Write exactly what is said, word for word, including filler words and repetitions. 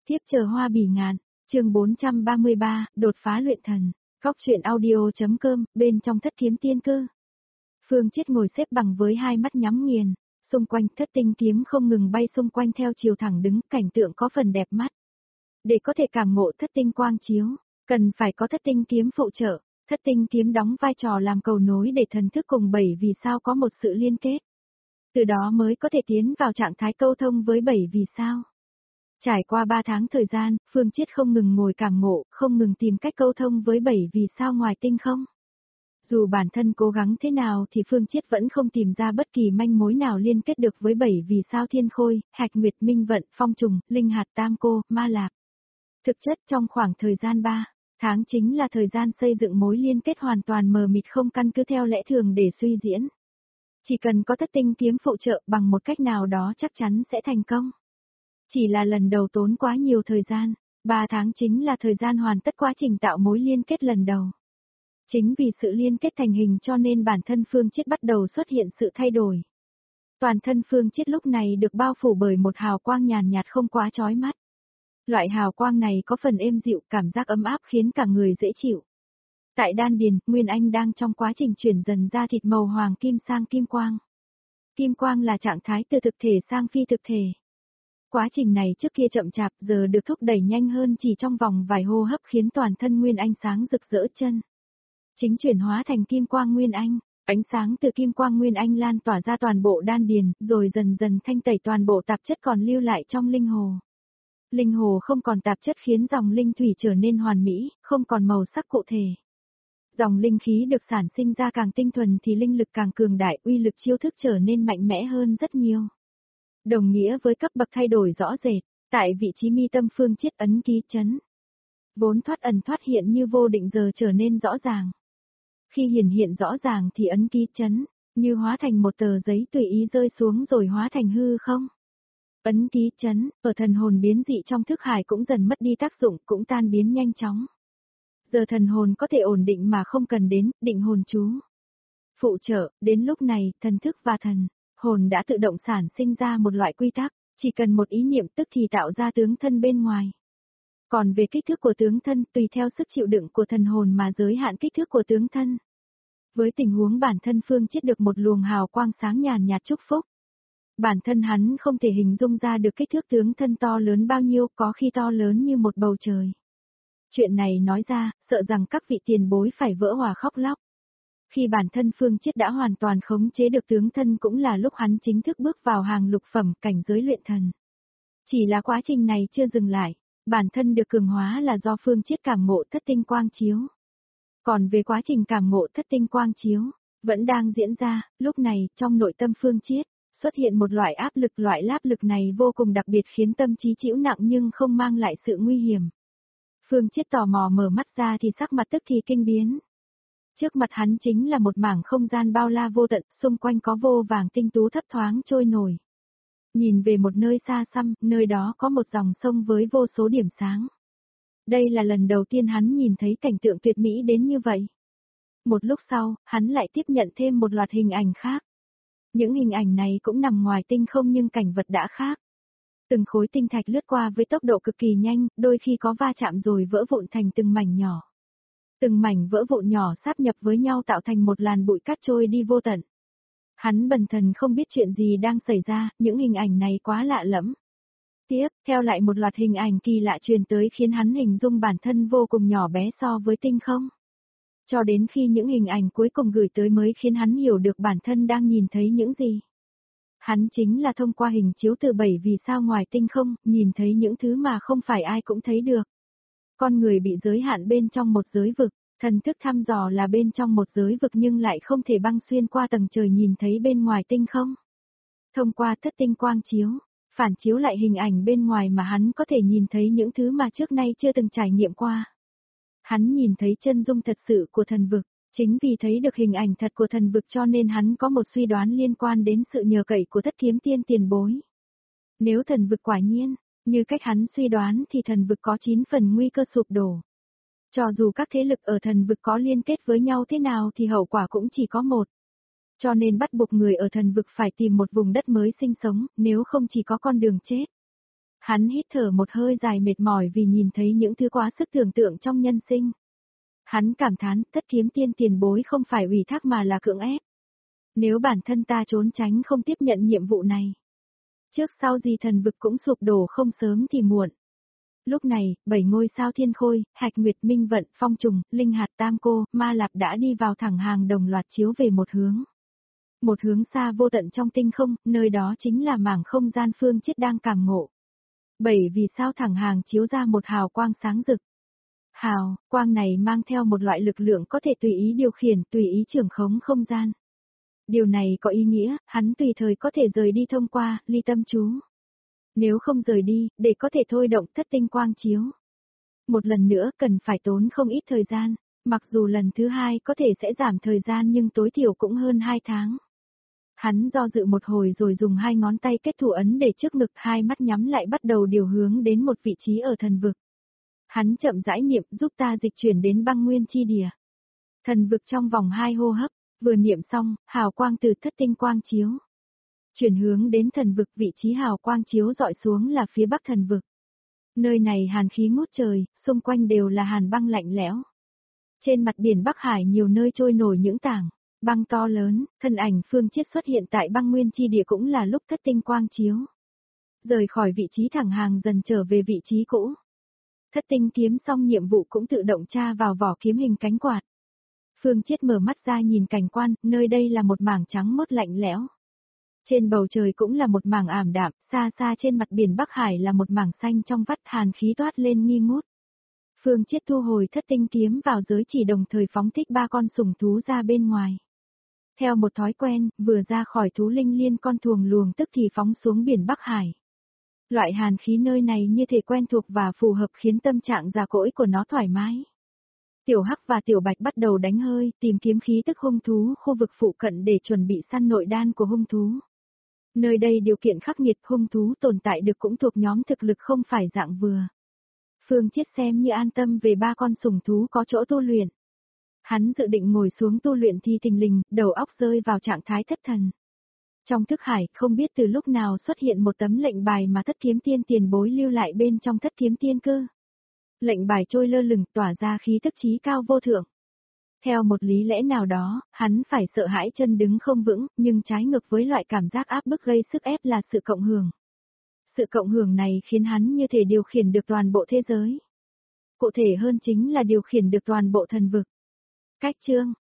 Thiếp chờ hoa bỉ ngạn, chương bốn trăm ba mươi ba, đột phá luyện thần, góc truyện audio.com, bên trong thất kiếm tiên cơ. Phương Chiết ngồi xếp bằng với hai mắt nhắm nghiền, xung quanh thất tinh kiếm không ngừng bay xung quanh theo chiều thẳng đứng, cảnh tượng có phần đẹp mắt. Để có thể cảm ngộ thất tinh quang chiếu, cần phải có thất tinh kiếm phụ trợ, thất tinh kiếm đóng vai trò làm cầu nối để thần thức cùng bảy vì sao có một sự liên kết. Từ đó mới có thể tiến vào trạng thái câu thông với bảy vì sao. Trải qua ba tháng thời gian, Phương Chiết không ngừng ngồi cảm ngộ, không ngừng tìm cách câu thông với bảy vì sao ngoài tinh không. Dù bản thân cố gắng thế nào thì Phương Chiết vẫn không tìm ra bất kỳ manh mối nào liên kết được với bảy vì sao thiên khôi, hạch nguyệt minh vận, phong trùng, linh hạt tam cô, ma lạp. Thực chất trong khoảng thời gian ba tháng chính là thời gian xây dựng mối liên kết hoàn toàn mờ mịt không căn cứ theo lẽ thường để suy diễn. Chỉ cần có thất tinh kiếm phụ trợ bằng một cách nào đó chắc chắn sẽ thành công. Chỉ là lần đầu tốn quá nhiều thời gian, ba tháng chính là thời gian hoàn tất quá trình tạo mối liên kết lần đầu. Chính vì sự liên kết thành hình cho nên bản thân Phương Chiết bắt đầu xuất hiện sự thay đổi. Toàn thân Phương Chiết lúc này được bao phủ bởi một hào quang nhàn nhạt không quá chói mắt. Loại hào quang này có phần êm dịu, cảm giác ấm áp khiến cả người dễ chịu. Tại đan điền, Nguyên Anh đang trong quá trình chuyển dần ra thịt màu hoàng kim sang kim quang. Kim quang là trạng thái từ thực thể sang phi thực thể. Quá trình này trước kia chậm chạp giờ được thúc đẩy nhanh hơn chỉ trong vòng vài hô hấp khiến toàn thân Nguyên Anh sáng rực rỡ chân. Chính chuyển hóa thành kim quang Nguyên Anh, ánh sáng từ kim quang Nguyên Anh lan tỏa ra toàn bộ đan điền, rồi dần dần thanh tẩy toàn bộ tạp chất còn lưu lại trong linh hồ. Linh hồ không còn tạp chất khiến dòng linh thủy trở nên hoàn mỹ, không còn màu sắc cụ thể. Dòng linh khí được sản sinh ra càng tinh thuần thì linh lực càng cường đại, uy lực chiêu thức trở nên mạnh mẽ hơn rất nhiều. Đồng nghĩa với cấp bậc thay đổi rõ rệt, tại vị trí mi tâm Phương Chiết ấn ký chấn. Vốn thoát ẩn thoát hiện như vô định giờ trở nên rõ ràng. Khi hiển hiện rõ ràng thì ấn ký chấn, như hóa thành một tờ giấy tùy ý rơi xuống rồi hóa thành hư không. Ấn ký chấn, ở thần hồn biến dị trong thức hải cũng dần mất đi tác dụng, cũng tan biến nhanh chóng. Giờ thần hồn có thể ổn định mà không cần đến, định hồn chú. Phụ trợ, đến lúc này, thần thức và thần hồn đã tự động sản sinh ra một loại quy tắc, chỉ cần một ý niệm tức thì tạo ra tướng thân bên ngoài. Còn về kích thước của tướng thân tùy theo sức chịu đựng của thần hồn mà giới hạn kích thước của tướng thân. Với tình huống bản thân Phương Chiết được một luồng hào quang sáng nhàn nhạt chúc phúc. Bản thân hắn không thể hình dung ra được kích thước tướng thân to lớn bao nhiêu, có khi to lớn như một bầu trời. Chuyện này nói ra, sợ rằng các vị tiền bối phải vỡ hòa khóc lóc. Khi bản thân Phương Chiết đã hoàn toàn khống chế được tướng thân cũng là lúc hắn chính thức bước vào hàng lục phẩm cảnh giới luyện thần. Chỉ là quá trình này chưa dừng lại, bản thân được cường hóa là do Phương Chiết cảm ngộ thất tinh quang chiếu. Còn về quá trình cảm ngộ thất tinh quang chiếu, vẫn đang diễn ra, lúc này trong nội tâm Phương Chiết, xuất hiện một loại áp lực, loại áp lực này vô cùng đặc biệt khiến tâm trí chịu nặng nhưng không mang lại sự nguy hiểm. Phương Chiết tò mò mở mắt ra thì sắc mặt tức thì kinh biến. Trước mặt hắn chính là một mảng không gian bao la vô tận, xung quanh có vô vàng tinh tú thấp thoáng trôi nổi. Nhìn về một nơi xa xăm, nơi đó có một dòng sông với vô số điểm sáng. Đây là lần đầu tiên hắn nhìn thấy cảnh tượng tuyệt mỹ đến như vậy. Một lúc sau, hắn lại tiếp nhận thêm một loạt hình ảnh khác. Những hình ảnh này cũng nằm ngoài tinh không nhưng cảnh vật đã khác. Từng khối tinh thạch lướt qua với tốc độ cực kỳ nhanh, đôi khi có va chạm rồi vỡ vụn thành từng mảnh nhỏ. Từng mảnh vỡ vụn nhỏ sáp nhập với nhau tạo thành một làn bụi cát trôi đi vô tận. Hắn bần thần không biết chuyện gì đang xảy ra, những hình ảnh này quá lạ lẫm. Tiếp, theo lại một loạt hình ảnh kỳ lạ truyền tới khiến hắn hình dung bản thân vô cùng nhỏ bé so với tinh không. Cho đến khi những hình ảnh cuối cùng gửi tới mới khiến hắn hiểu được bản thân đang nhìn thấy những gì. Hắn chính là thông qua hình chiếu từ bảy vì sao ngoài tinh không, nhìn thấy những thứ mà không phải ai cũng thấy được. Con người bị giới hạn bên trong một giới vực, thần thức thăm dò là bên trong một giới vực nhưng lại không thể băng xuyên qua tầng trời nhìn thấy bên ngoài tinh không. Thông qua thất tinh quang chiếu, phản chiếu lại hình ảnh bên ngoài mà hắn có thể nhìn thấy những thứ mà trước nay chưa từng trải nghiệm qua. Hắn nhìn thấy chân dung thật sự của thần vực, chính vì thấy được hình ảnh thật của thần vực cho nên hắn có một suy đoán liên quan đến sự nhờ cậy của thất kiếm tiên tiền bối. Nếu thần vực quả nhiên, như cách hắn suy đoán thì thần vực có chín phần nguy cơ sụp đổ. Cho dù các thế lực ở thần vực có liên kết với nhau thế nào thì hậu quả cũng chỉ có một. Cho nên bắt buộc người ở thần vực phải tìm một vùng đất mới sinh sống, nếu không chỉ có con đường chết. Hắn hít thở một hơi dài mệt mỏi vì nhìn thấy những thứ quá sức tưởng tượng trong nhân sinh. Hắn cảm thán, Thất Kiếm Tiên tiền bối không phải ủy thác mà là cưỡng ép. Nếu bản thân ta trốn tránh không tiếp nhận nhiệm vụ này, trước sau gì thần vực cũng sụp đổ không sớm thì muộn. Lúc này, bảy ngôi sao thiên khôi, Hạch Nguyệt, Minh Vận, Phong Trùng, Linh Hạt, Tam Cô, Ma Lạp đã đi vào thẳng hàng đồng loạt chiếu về một hướng. Một hướng xa vô tận trong tinh không, nơi đó chính là mảng không gian Phương Chiết đang cảm ngộ. Bảy vì sao thẳng hàng chiếu ra một hào quang sáng rực. Hào, quang này mang theo một loại lực lượng có thể tùy ý điều khiển, tùy ý trưởng khống không gian. Điều này có ý nghĩa, hắn tùy thời có thể rời đi thông qua, ly tâm chú. Nếu không rời đi, để có thể thôi động thất tinh quang chiếu. Một lần nữa cần phải tốn không ít thời gian, mặc dù lần thứ hai có thể sẽ giảm thời gian nhưng tối thiểu cũng hơn hai tháng. Hắn do dự một hồi rồi dùng hai ngón tay kết thủ ấn để trước ngực, hai mắt nhắm lại bắt đầu điều hướng đến một vị trí ở thần vực. Hắn chậm rãi niệm, giúp ta dịch chuyển đến băng nguyên chi địa. Thần vực trong vòng hai hô hấp, vừa niệm xong, hào quang từ thất tinh quang chiếu. Chuyển hướng đến thần vực, vị trí hào quang chiếu dọi xuống là phía bắc thần vực. Nơi này hàn khí ngút trời, xung quanh đều là hàn băng lạnh lẽo. Trên mặt biển Bắc Hải nhiều nơi trôi nổi những tảng băng to lớn, thân ảnh Phương Chiết xuất hiện tại băng nguyên chi địa cũng là lúc thất tinh quang chiếu. Rời khỏi vị trí thẳng hàng dần trở về vị trí cũ. Thất tinh kiếm xong nhiệm vụ cũng tự động tra vào vỏ kiếm hình cánh quạt. Phương Chiết mở mắt ra nhìn cảnh quan, nơi đây là một mảng trắng mốt lạnh lẽo. Trên bầu trời cũng là một mảng ảm đạm, xa xa trên mặt biển Bắc Hải là một mảng xanh trong vắt, hàn khí toát lên nghi ngút. Phương Chiết thu hồi thất tinh kiếm vào giới chỉ, đồng thời phóng thích ba con sủng thú ra bên ngoài. Theo một thói quen, vừa ra khỏi thú linh liên con thuồng luồng tức thì phóng xuống biển Bắc Hải. Loại hàn khí nơi này như thể quen thuộc và phù hợp khiến tâm trạng già cỗi của nó thoải mái. Tiểu Hắc và Tiểu Bạch bắt đầu đánh hơi, tìm kiếm khí tức hung thú khu vực phụ cận để chuẩn bị săn nội đan của hung thú. Nơi đây điều kiện khắc nghiệt, hung thú tồn tại được cũng thuộc nhóm thực lực không phải dạng vừa. Phương Chiết xem như an tâm về ba con sủng thú có chỗ tu luyện. Hắn dự định ngồi xuống tu luyện thì thình lình, đầu óc rơi vào trạng thái thất thần. Trong thức hải, không biết từ lúc nào xuất hiện một tấm lệnh bài mà Thất Kiếm Tiên tiền bối lưu lại bên trong Thất Kiếm Tiên cơ. Lệnh bài trôi lơ lửng tỏa ra khí tức trí cao vô thượng. Theo một lý lẽ nào đó, hắn phải sợ hãi chân đứng không vững, nhưng trái ngược với loại cảm giác áp bức gây sức ép là sự cộng hưởng. Sự cộng hưởng này khiến hắn như thể điều khiển được toàn bộ thế giới. Cụ thể hơn chính là điều khiển được toàn bộ thần vực. Cách chương